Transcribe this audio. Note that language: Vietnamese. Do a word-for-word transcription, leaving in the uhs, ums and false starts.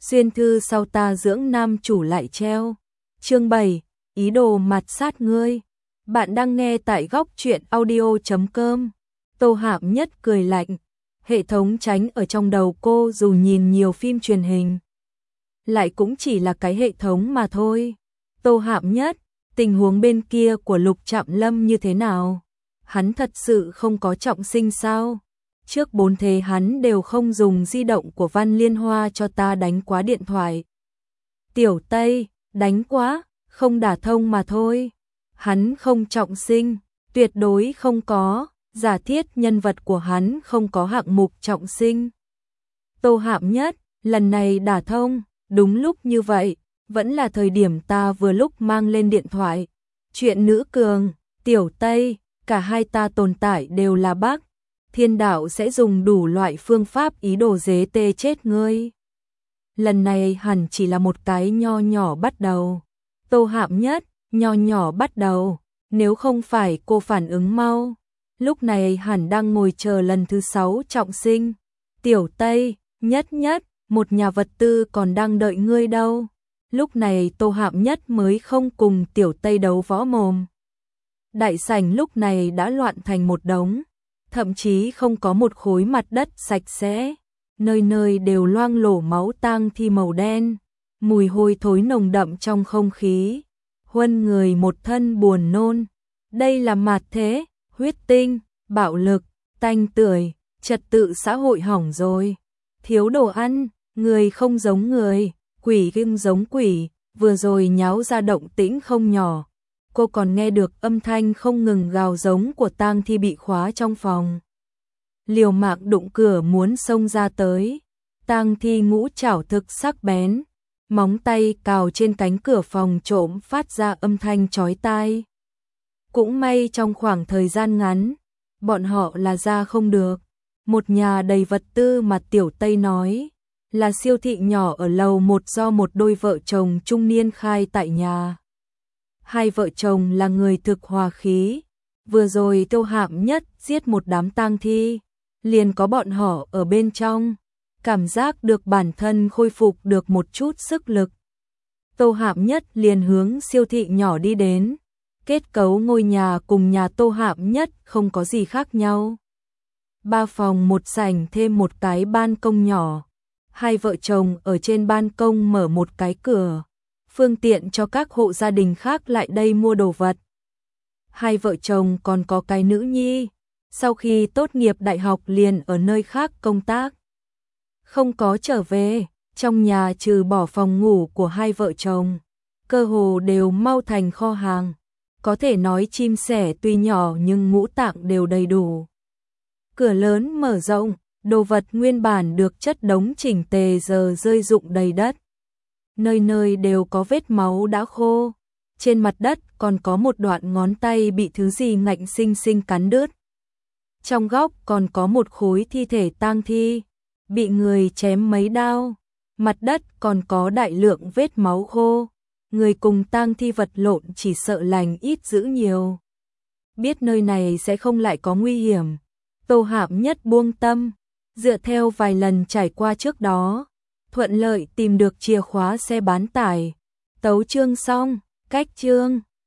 Xuyên thư sau ta dưỡng nam chủ lại treo. Chương bảy, ý đồ mạt sát ngươi. Bạn đang nghe tại góc truyện audio chấm com. Tô Hạm Nhất cười lạnh. Hệ thống tránh ở trong đầu cô dù nhìn nhiều phim truyền hình. Lại cũng chỉ là cái hệ thống mà thôi. Tô Hạm Nhất, tình huống bên kia của Lục Trạm Lâm như thế nào? Hắn thật sự không có trọng sinh sao? Trước bốn thế hắn đều không dùng di động của Văn Liên Hoa cho ta đánh quá điện thoại. Tiểu Tây, đánh quá, không đả thông mà thôi. Hắn không trọng sinh, tuyệt đối không có, giả thiết nhân vật của hắn không có hạng mục trọng sinh. Tô Hạm Nhất, lần này đả thông, đúng lúc như vậy, vẫn là thời điểm ta vừa lúc mang lên điện thoại. Chuyện nữ cường, Tiểu Tây, cả hai ta tồn tại đều là bác. Thiên đạo sẽ dùng đủ loại phương pháp ý đồ dế tê chết ngươi. Lần này hẳn chỉ là một cái nho nhỏ bắt đầu. Tô Hạm Nhất, nho nhỏ bắt đầu, nếu không phải cô phản ứng mau. Lúc này hẳn đang ngồi chờ lần thứ sáu trọng sinh. Tiểu Tây, Nhất Nhất, một nhà vật tư còn đang đợi ngươi đâu. Lúc này Tô Hạm Nhất mới không cùng Tiểu Tây đấu võ mồm. Đại sảnh lúc này đã loạn thành một đống. Thậm chí không có một khối mặt đất sạch sẽ, nơi nơi đều loang lổ máu tang thi màu đen, mùi hôi thối nồng đậm trong không khí, huân người một thân buồn nôn. Đây là mạt thế, huyết tinh, bạo lực, tanh tưởi, trật tự xã hội hỏng rồi. Thiếu đồ ăn, người không giống người, quỷ kim giống quỷ, vừa rồi nháo ra động tĩnh không nhỏ. Cô còn nghe được âm thanh không ngừng gào giống của tang thi bị khóa trong phòng. Liều mạng đụng cửa muốn xông ra tới. Tang thi ngũ trảo thực sắc bén, móng tay cào trên cánh cửa phòng trộm phát ra âm thanh chói tai. Cũng may trong khoảng thời gian ngắn, bọn họ là ra không được. Một nhà đầy vật tư mà Tiểu Tây nói, là siêu thị nhỏ ở lầu một do một đôi vợ chồng trung niên khai tại nhà. Hai vợ chồng là người thực hòa khí, vừa rồi Tô Hạm Nhất giết một đám tang thi, liền có bọn họ ở bên trong, cảm giác được bản thân khôi phục được một chút sức lực. Tô Hạm Nhất liền hướng siêu thị nhỏ đi đến, kết cấu ngôi nhà cùng nhà Tô Hạm Nhất không có gì khác nhau. Ba phòng một sảnh thêm một cái ban công nhỏ, hai vợ chồng ở trên ban công mở một cái cửa. Phương tiện cho các hộ gia đình khác lại đây mua đồ vật. Hai vợ chồng còn có cái nữ nhi, sau khi tốt nghiệp đại học liền ở nơi khác công tác. Không có trở về, trong nhà trừ bỏ phòng ngủ của hai vợ chồng, cơ hồ đều mau thành kho hàng. Có thể nói chim sẻ tuy nhỏ nhưng ngũ tạng đều đầy đủ. Cửa lớn mở rộng, đồ vật nguyên bản được chất đống chỉnh tề giờ rơi rụng đầy đất. Nơi nơi đều có vết máu đã khô, trên mặt đất còn có một đoạn ngón tay bị thứ gì ngạnh sinh sinh cắn đứt. Trong góc còn có một khối thi thể tang thi, bị người chém mấy đao, mặt đất còn có đại lượng vết máu khô, người cùng tang thi vật lộn chỉ sợ lành ít dữ nhiều. Biết nơi này sẽ không lại có nguy hiểm, Tô Hạm Nhất buông tâm, dựa theo vài lần trải qua trước đó. Thuận lợi tìm được chìa khóa xe bán tải. Tấu chương xong, cách chương.